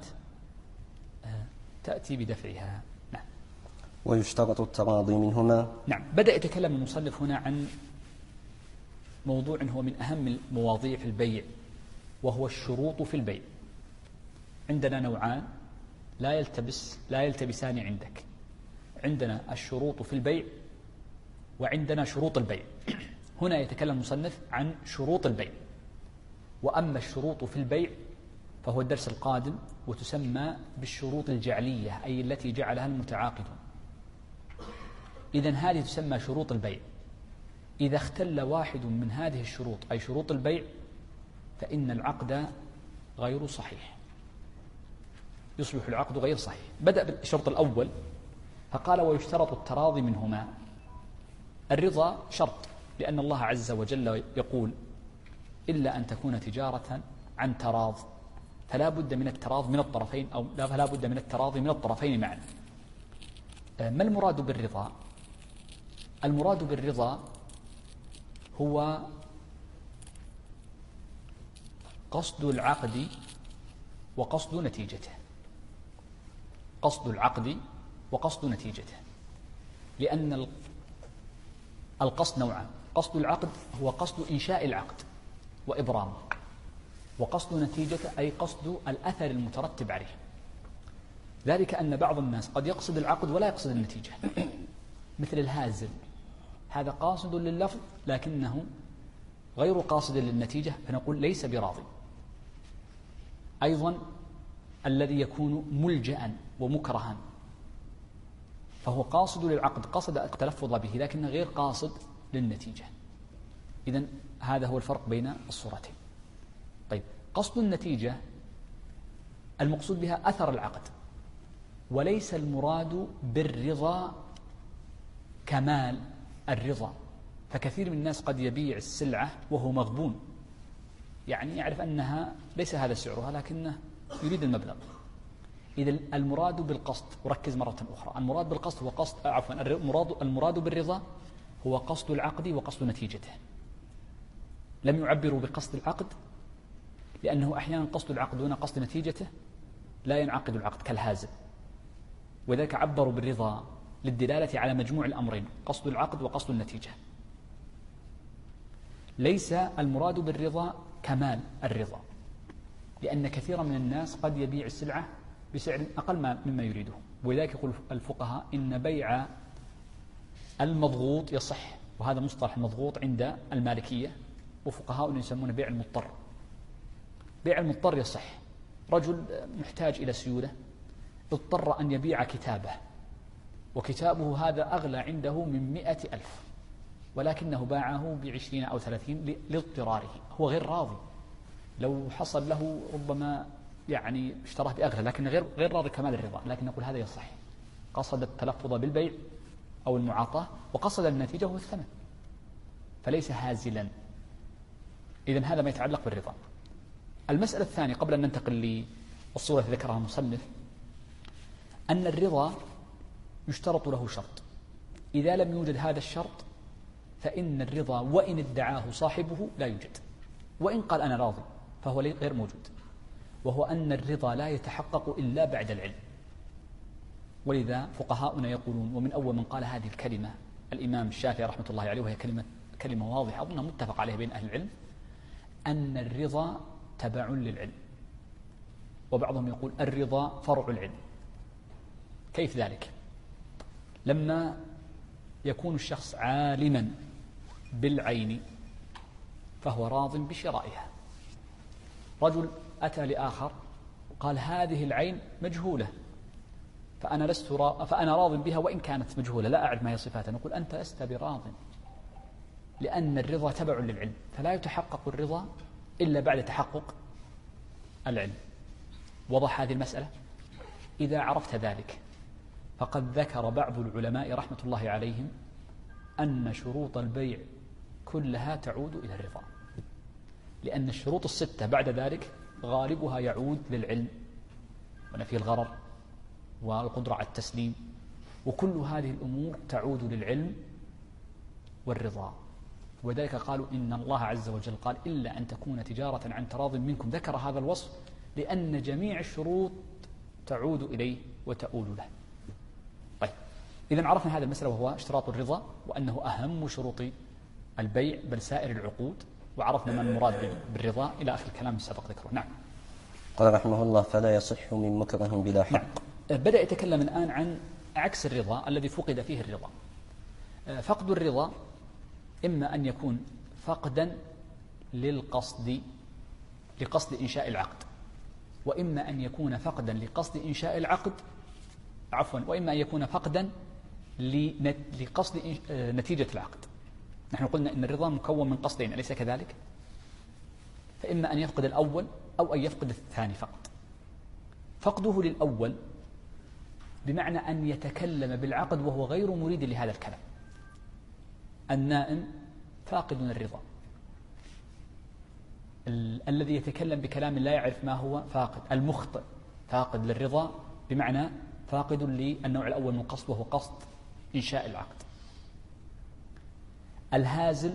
[SPEAKER 2] تأتي بدفعها. نعم.
[SPEAKER 1] ويشترط التراضي منهما.
[SPEAKER 2] نعم. بدأ يتكلم المصنف هنا عن موضوع هو من أهم المواضيع في البيع، وهو الشروط في البيع. عندنا نوعان لا يلتبسان عندك. عندنا الشروط في البيع وعندنا شروط البيع. هنا يتكلم المصنف عن شروط البيع. وأما الشروط في البيع فهو الدرس القادم، وتسمى بالشروط الجعلية، أي التي جعلها المتعاقدون. إذن هذه تسمى شروط البيع. إذا اختل واحد من هذه الشروط، أي شروط البيع، فإن العقد غير صحيح، يصبح العقد غير صحيح. بدأ بالشرط الأول فقال: ويشترط التراضي منهما. الرضا شرط، لأن الله عز وجل يقول: إلا أن تكون تجارة عن تراض، فلا بد من التراض من الطرفين، أو فلا بد من التراضي من الطرفين معا. ما المراد بالرضا؟ المراد بالرضا هو قصد العقد وقصد نتيجته. قصد العقد وقصد نتيجته، لأن القصد نوعان: قصد العقد هو قصد إنشاء العقد وإبرامه، وقصد نتيجته أي قصد الأثر المترتب عليه. ذلك أن بعض الناس قد يقصد العقد ولا يقصد النتيجة، مثل الهازل، هذا قاصد لللفظ لكنه غير قاصد للنتيجة، فنقول ليس براضي. أيضا الذي يكون ملجأ ومكرها، فهو قاصد للعقد، قصد التلفظ به لكنه غير قاصد للنتيجة. إذن هذا هو الفرق بين الصورتين. طيب، قصد النتيجة المقصود بها أثر العقد، وليس المراد بالرضا كمال الرضا. فكثير من الناس قد يبيع السلعة وهو مغبون، يعني يعرف أنها ليس هذا سعرها لكنه يريد المبلغ. إذا المراد بالقصد، وركز مرة أخرى، المراد بالقصد هو قصد، عفوا، المراد بالرضا هو قصد العقد وقصد نتيجته. لم يعبروا بقصد العقد لأنه أحيانا قصد العقد دون قصد نتيجته لا ينعقد العقد كالهازل، وذلك عبروا بالرضا للدلالة على مجموع الأمرين، قصد العقد وقصد النتيجة. ليس المراد بالرضا كمال الرضا، لأن كثيرا من الناس قد يبيع السلعة بسعر أقل مما يريده، ولذلك يقول الفقهاء إن بيع المضغوط يصح، وهذا مصطلح مضغوط عند المالكية، وفقهاء يسمونه بيع المضطر. بيع المضطر يصح. رجل محتاج إلى سيولة اضطر أن يبيع كتابه، وكتابه هذا أغلى عنده من 100,000، ولكنه باعه ب20 أو 30 لاضطراره، هو غير راضي. لو حصل له ربما يعني اشتراه بأغلى، لكن غير راضي كمال الرضا، لكن نقول هذا يصح. قصد التلفظ بالبيع أو المعاطاة، وقصد النتيجة هو الثمن، فليس هازلا. إذن هذا ما يتعلق بالرضا. المسألة الثانية قبل أن ننتقل للصورة التي ذكرها المصنف، أن الرضا يشترط له شرط، إذا لم يوجد هذا الشرط فإن الرضا وإن ادعاه صاحبه لا يوجد، وإن قال أنا راضي فهو غير موجود، وهو أن الرضا لا يتحقق إلا بعد العلم. ولذا فقهاؤنا يقولون، ومن أول من قال هذه الكلمة الإمام الشافعي رحمة الله عليه، وهي كلمة واضحة أظنها متفق عليها بين أهل العلم، أن الرضا تبع للعلم. وبعضهم يقول الرضا فرع العلم. كيف ذلك؟ لما يكون الشخص عالما بالعين فهو راض بشرائها. رجل أتى لآخر قال هذه العين مجهولة، فأنا راض بها وإن كانت مجهولة، لا أعرف ما هي صفاتها. نقول أنت لست براض، لأن الرضا تبع للعلم، فلا يتحقق الرضا إلا بعد تحقق العلم. وضح هذه المسألة؟ إذا عرفت ذلك فقد ذكر بعض العلماء رحمة الله عليهم أن شروط البيع كلها تعود إلى الرضا، لأن الشروط الستة بعد ذلك غالبها يعود للعلم ونفي الغرر والقدرة على التسليم، وكل هذه الأمور تعود للعلم والرضا. وذلك قالوا إن الله عز وجل قال إلا أن تكون تجارة عن تراض منكم، ذكر هذا الوصف لأن جميع الشروط تعود إليه وتؤول له. طيب، إذن عرفنا هذه المسألة وهو اشتراط الرضا، وأنه أهم شروط البيع بل سائر العقود، وعرفنا ما المراد بالرضا إلى آخر الكلام سبق ذكره. نعم.
[SPEAKER 1] قال رحمه الله فلا يصح من مكره بلا حق.
[SPEAKER 2] نعم. بدأ يتكلم الآن عن عكس الرضا الذي فقد فيه الرضا. فقد الرضا إما أن يكون فقدا لقصد إنشاء العقد، وإما أن يكون فقدا لقصد إنشاء العقد، وإما أن يكون فقدا لقصد نتيجة العقد. نحن قلنا إن الرضا مكون من قصدين، أليس كذلك؟ فإما أن يفقد الأول أو أن يفقد الثاني فقط. فقده للأول بمعنى أن يتكلم بالعقد وهو غير مريد لهذا الكلام. النائم فاقد الرضا، الذي يتكلم بكلام لا يعرف ما هو فاقد. المخطئ فاقد للرضا بمعنى فاقد للنوع الأول من القصد وهو قصد إنشاء العقد. الهازل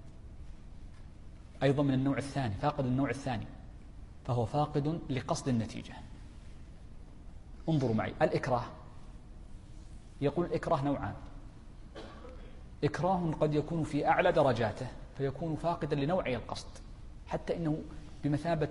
[SPEAKER 2] أيضا من النوع الثاني، فاقد النوع الثاني، فهو فاقد لقصد النتيجة. انظروا معي، الإكراه، يقول الإكراه نوعان: إكراه قد يكون في أعلى درجاته فيكون فاقدا لنوعي القصد، حتى إنه بمثابة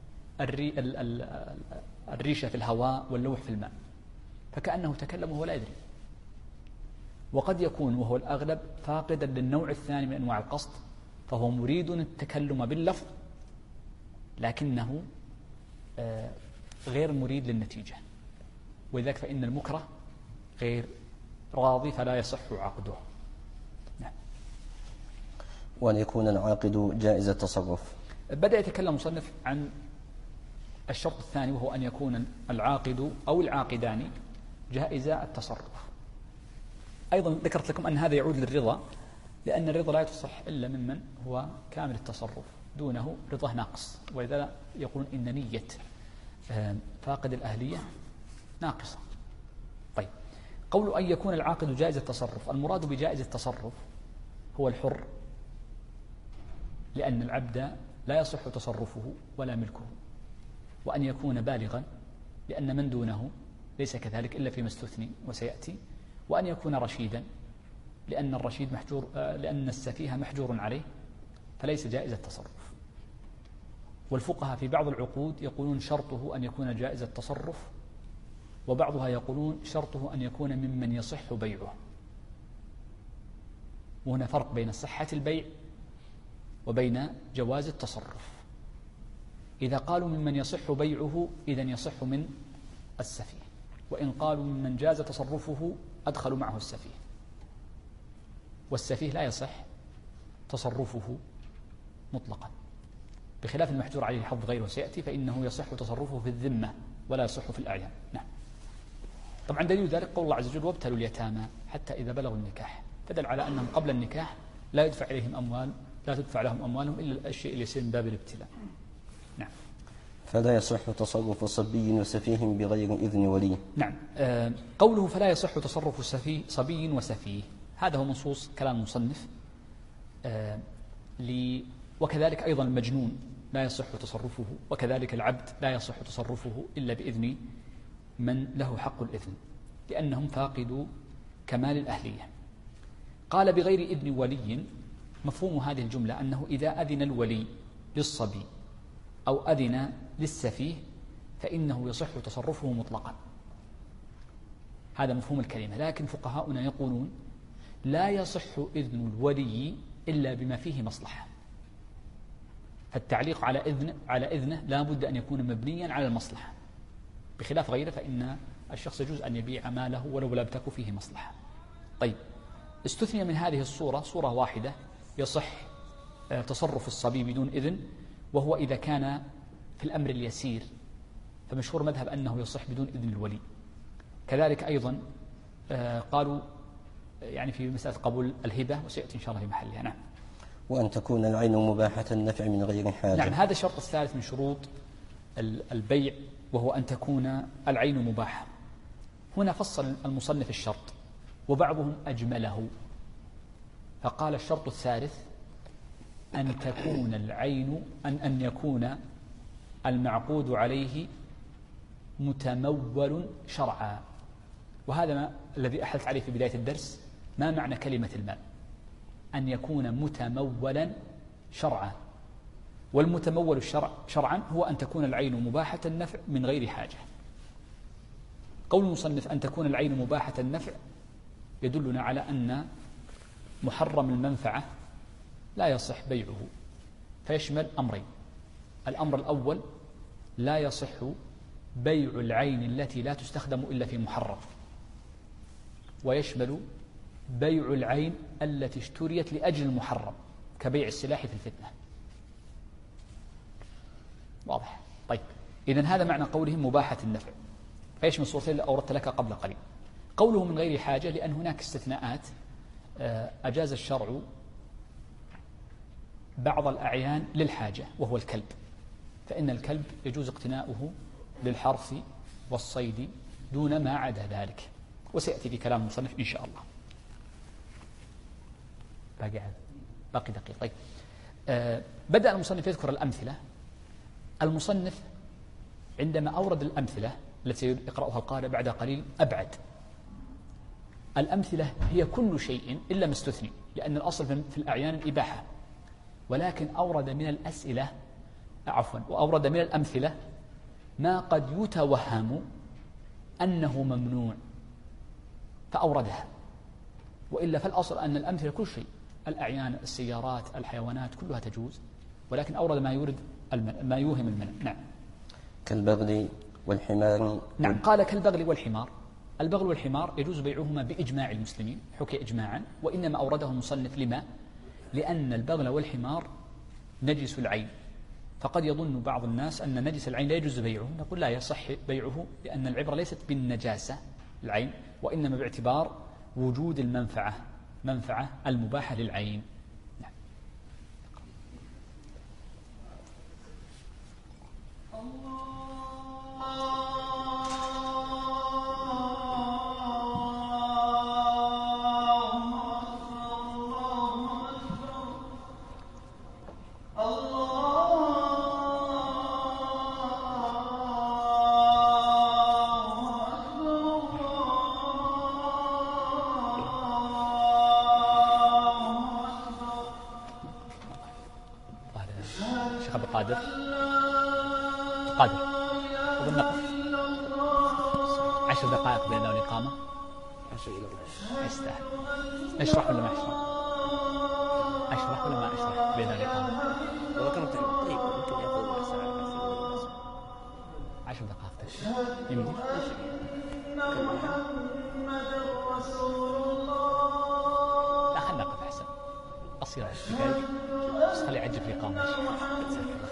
[SPEAKER 2] الريشة في الهواء واللوح في الماء، فكأنه تكلم وهو لا يدري. وقد يكون وهو الأغلب فاقدا للنوع الثاني من أنواع القصد، فهو مريد التكلم باللفظ لكنه غير مريد للنتيجة، ولذلك فإن المكره غير راضي فلا يصح عقده. نعم.
[SPEAKER 1] وأن يكون العاقد جائز التصرف.
[SPEAKER 2] بدأ يتكلم المصنف عن الشرط الثاني، وهو أن يكون العاقد أو العاقدان جائز التصرف. أيضا ذكرت لكم أن هذا يعود للرضا، لأن الرضا لا يصح إلا ممن هو كامل التصرف، دونه رضاه ناقص، ولذا يقولون إن نية فاقد الأهلية ناقصة. طيب، قول أن يكون العاقد جائز التصرف، المراد بجائز التصرف هو الحر، لأن العبد لا يصح تصرفه ولا ملكه، وأن يكون بالغا لأن من دونه ليس كذلك إلا فيما استثني وسيأتي، وأن يكون رشيدا لأن الرشيد محجور، لأن السفيه محجور عليه فليس جائز التصرف. والفقهاء في بعض العقود يقولون شرطه أن يكون جائز التصرف، وبعضها يقولون شرطه أن يكون ممن يصح بيعه. وهنا فرق بين صحة البيع وبين جواز التصرف. إذا قالوا ممن يصح بيعه إذن يصح من السفيه، وإن قالوا ممن جاز تصرفه أدخلوا معه السفيه، والسفيه لا يصح تصرفه مطلقا، بخلاف المحجور عليه حظ غيره سيأتي فإنه يصح تصرفه في الذمة ولا يصح في الأعيان. نعم. طبعا دليل ذلك قول الله عز وجل وابتلوا اليتامى حتى إذا بلغوا النكاح، تدل على أنهم قبل النكاح لا يدفع إليهم أموال، لا تدفع لهم أموالهم إلا الشيء اللي يصير من باب الابتلاء. نعم.
[SPEAKER 1] فلا يصح تصرف صبي وسفيه بغير إذن ولي.
[SPEAKER 2] نعم. قوله فلا يصح تصرف صبي وسفيه هذا هو منصوص كلام المصنف. وكذلك أيضا المجنون لا يصح تصرفه، وكذلك العبد لا يصح تصرفه إلا بإذن من له حق الإذن، لأنهم فاقدوا كمال الأهلية. قال بغير إذن ولي، مفهوم هذه الجملة أنه إذا أذن الولي للصبي أو أذن للسفيه فإنه يصح تصرفه مطلقا، هذا مفهوم الكلمة. لكن فقهاؤنا يقولون لا يصح إذن الولي إلا بما فيه مصلحة، فالتعليق على إذنه لا بد أن يكون مبنيا على المصلحة، بخلاف غيره فإن الشخص يجوز أن يبيع ماله ولو لم تكن فيه مصلحة. طيب، استثني من هذه الصورة صورة واحدة يصح تصرف الصبي بدون إذن، وهو إذا كان في الأمر اليسير، فمشهور مذهب أنه يصح بدون إذن الولي. كذلك أيضا قالوا يعني في مسألة قبول الهبة، وسيأتي إن شاء الله في محلها. نعم.
[SPEAKER 1] وأن تكون العين مباحة النفع من غير حاجة.
[SPEAKER 2] نعم، هذا الشرط الثالث من شروط البيع، وهو أن تكون العين مباحة. هنا فصل المصنف الشرط، وبعضهم أجمله فقال الشرط الثالث أن تكون العين أن يكون المعقود عليه متمول شرعا. وهذا ما الذي أحدث عليه في بداية الدرس، ما معنى كلمة المال؟ أن يكون متمولا شرعا، والمتمول شرعا هو أن تكون العين مباحة النفع من غير حاجة. قول المصنف أن تكون العين مباحة النفع يدلنا على أن محرم المنفعة لا يصح بيعه، فيشمل أمرين. الأمر الأول لا يصح بيع العين التي لا تستخدم إلا في محرم، ويشمل بيع العين التي اشتريت لأجل المحرم كبيع السلاح في الفتنة. واضح؟ طيب، إذن هذا معنى قولهم مباحة النفع، فيشمل الصورتين اللي أوردت لك قبل قليل. قوله من غير حاجة لأن هناك استثناءات أجاز الشرع بعض الأعيان للحاجة، وهو الكلب، فإن الكلب يجوز اقتناؤه للحرث والصيد دون ما عدا ذلك، وسيأتي في كلام المصنف إن شاء الله. باقي دقيقة. طيب، بدأ المصنف يذكر الأمثلة. المصنف عندما أورد الأمثلة التي يقرأها القارئ بعد قليل أبعد. الأمثلة هي كل شيء إلا ما استثني، لأن الأصل في الأعيان الإباحة، ولكن أورد من الأسئلة وأورد من الأمثلة ما قد يتوهم أنه ممنوع فأوردها، وإلا فالأصل أن الأمثلة كل شيء، الأعيان، السيارات، الحيوانات كلها تجوز، ولكن أورد ما يوهم المنع. نعم.
[SPEAKER 1] كالبغل والحمار.
[SPEAKER 2] نعم، قال كالبغل والحمار. البغل والحمار يجوز بيعهما بإجماع المسلمين، حكي إجماعا، وإنما أورده المصنف لما؟ لأن البغل والحمار نجس العين، فقد يظن بعض الناس أن نجس العين لا يجوز بيعه، نقول لا يصح بيعه، لأن العبرة ليست بالنجاسة العين، وإنما باعتبار وجود منفعة المباحة للعين. نعم.
[SPEAKER 3] الله
[SPEAKER 2] قادر قادر وبالنقف 10 دقائق بين الإقامة
[SPEAKER 3] 10 إلى 12
[SPEAKER 2] يستاهل. نشرح ولا ما نشرح؟ أشرح ولا ما أشرح بين الإقامة؟
[SPEAKER 3] والله كانت طيب ممكن يأخذ ربع ساعة
[SPEAKER 2] 10 دقائق تشرح يمدي. لا خلنا نقف أحسن. قصيرة 10 دقائق بس خلي يعجب الإقامة.